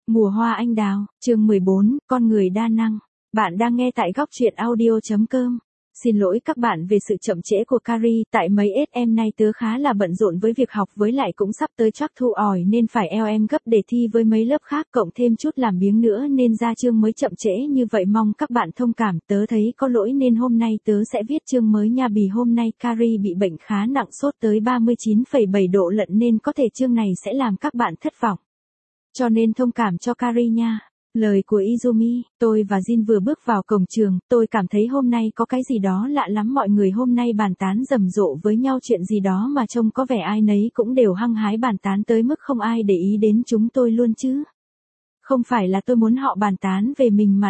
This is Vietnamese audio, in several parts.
Mùa hoa anh đào, chương 14, con người đa năng. Bạn đang nghe tại góc truyện audio.com. Xin lỗi các bạn về sự chậm trễ của Carrie, tại mấy SM nay tớ khá là bận rộn với việc học với lại cũng sắp tới chắc thu ỏi nên phải eo em gấp để thi với mấy lớp khác cộng thêm chút làm biếng nữa nên ra chương mới chậm trễ như vậy mong các bạn thông cảm, tớ thấy có lỗi nên hôm nay tớ sẽ viết chương mới nha. Bì hôm nay Carrie bị bệnh khá nặng, sốt tới 39,7 độ lận nên có thể chương này sẽ làm các bạn thất vọng. Cho nên thông cảm cho Carrie nha. Lời của Izumi, tôi và Jin vừa bước vào cổng trường, tôi cảm thấy hôm nay có cái gì đó lạ lắm, mọi người hôm nay bàn tán rầm rộ với nhau chuyện gì đó mà trông có vẻ ai nấy cũng đều hăng hái bàn tán tới mức không ai để ý đến chúng tôi luôn chứ. Không phải là tôi muốn họ bàn tán về mình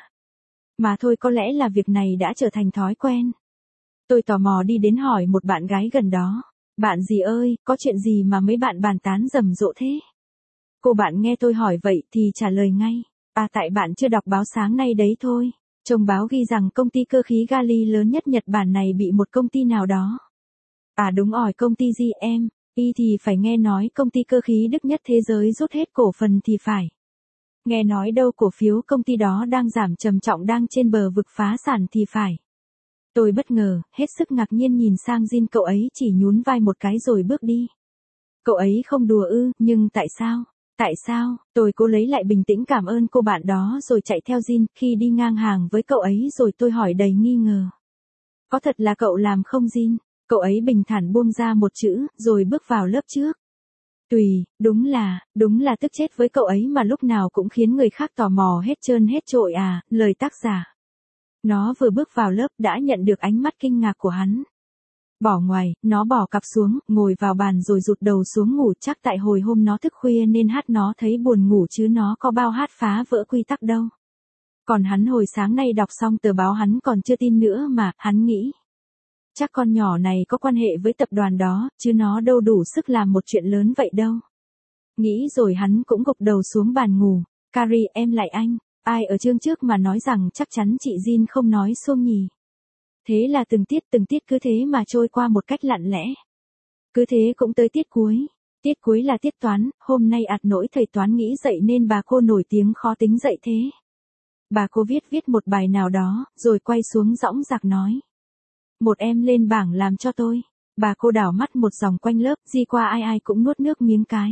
mà thôi, có lẽ là việc này đã trở thành thói quen. Tôi tò mò đi đến hỏi một bạn gái gần đó, bạn gì ơi, có chuyện gì mà mấy bạn bàn tán rầm rộ thế? Cô bạn nghe tôi hỏi vậy thì trả lời ngay. Tại bạn chưa đọc báo sáng nay đấy thôi. Trong báo ghi rằng công ty cơ khí Gali lớn nhất Nhật Bản này bị một công ty nào đó. Đúng rồi, công ty GM. Thì phải nghe nói công ty cơ khí Đức nhất thế giới rút hết cổ phần thì phải. Nghe nói đâu cổ phiếu công ty đó đang giảm trầm trọng, đang trên bờ vực phá sản thì phải. Tôi bất ngờ, hết sức ngạc nhiên nhìn sang Jin, cậu ấy chỉ nhún vai một cái rồi bước đi. Cậu ấy không đùa ư, nhưng tại sao? Tại sao? Tôi cố lấy lại bình tĩnh cảm ơn cô bạn đó rồi chạy theo Jin, khi đi ngang hàng với cậu ấy rồi tôi hỏi đầy nghi ngờ. Có thật là cậu làm không Jin? Cậu ấy bình thản buông ra một chữ, rồi bước vào lớp trước. Tùy, đúng là tức chết với cậu ấy mà lúc nào cũng khiến người khác tò mò hết trơn hết trội lời tác giả. Nó vừa bước vào lớp đã nhận được ánh mắt kinh ngạc của hắn. Bỏ ngoài, nó bỏ cặp xuống, ngồi vào bàn rồi rụt đầu xuống ngủ, chắc tại hồi hôm nó thức khuya nên hát nó thấy buồn ngủ chứ nó có bao hát phá vỡ quy tắc đâu. Còn hắn hồi sáng nay đọc xong tờ báo hắn còn chưa tin nữa mà, hắn nghĩ. Chắc con nhỏ này có quan hệ với tập đoàn đó, chứ nó đâu đủ sức làm một chuyện lớn vậy đâu. Nghĩ rồi hắn cũng gục đầu xuống bàn ngủ. Carrie, em lại anh, ai ở chương trước mà nói rằng chắc chắn chị Jin không nói xuông nhỉ. Thế là từng tiết cứ thế mà trôi qua một cách lặng lẽ. Cứ thế cũng tới tiết cuối. Tiết cuối là tiết toán, hôm nay nỗi thầy toán nghĩ dậy nên bà cô nổi tiếng khó tính dậy thế. Bà cô viết một bài nào đó, rồi quay xuống dõng dạc nói. Một em lên bảng làm cho tôi. Bà cô đảo mắt một dòng quanh lớp, di qua ai cũng nuốt nước miếng cái.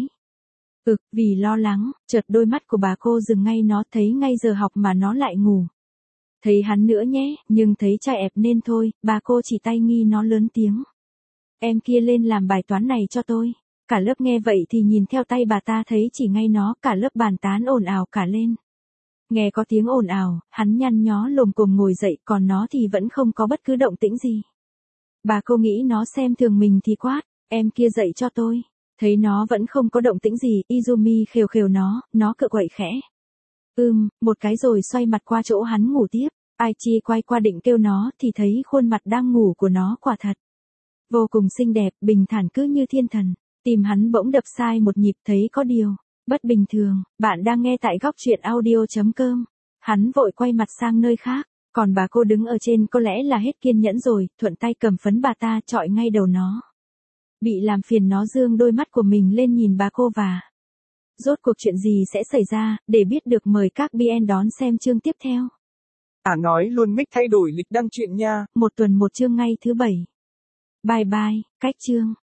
Vì lo lắng, chợt đôi mắt của bà cô dừng ngay, nó thấy ngay giờ học mà nó lại ngủ. Thấy hắn nữa nhé, nhưng thấy trai ẹp nên thôi, bà cô chỉ tay nghi nó lớn tiếng. Em kia lên làm bài toán này cho tôi. Cả lớp nghe vậy thì nhìn theo tay bà ta thấy chỉ ngay nó, cả lớp bàn tán ồn ào cả lên. Nghe có tiếng ồn ào, hắn nhăn nhó lồm cồm ngồi dậy, còn nó thì vẫn không có bất cứ động tĩnh gì. Bà cô nghĩ nó xem thường mình thì quát, em kia dậy cho tôi. Thấy nó vẫn không có động tĩnh gì, Izumi khều khều nó cựa quậy khẽ. Một cái rồi xoay mặt qua chỗ hắn ngủ tiếp. Aichi quay qua định kêu nó thì thấy khuôn mặt đang ngủ của nó quả thật vô cùng xinh đẹp, bình thản cứ như thiên thần. Tim hắn bỗng đập sai một nhịp, thấy có điều bất bình thường. Bạn đang nghe tại góc truyện audio.com. Hắn vội quay mặt sang nơi khác, còn bà cô đứng ở trên có lẽ là hết kiên nhẫn rồi, thuận tay cầm phấn bà ta chọi ngay đầu nó. Bị làm phiền nó dương đôi mắt của mình lên nhìn bà cô và rốt cuộc chuyện gì sẽ xảy ra, để biết được mời các BN đón xem chương tiếp theo. Nói luôn mic thay đổi lịch đăng truyện nha. Một tuần một chương ngay thứ 7. Bye bye, cách chương.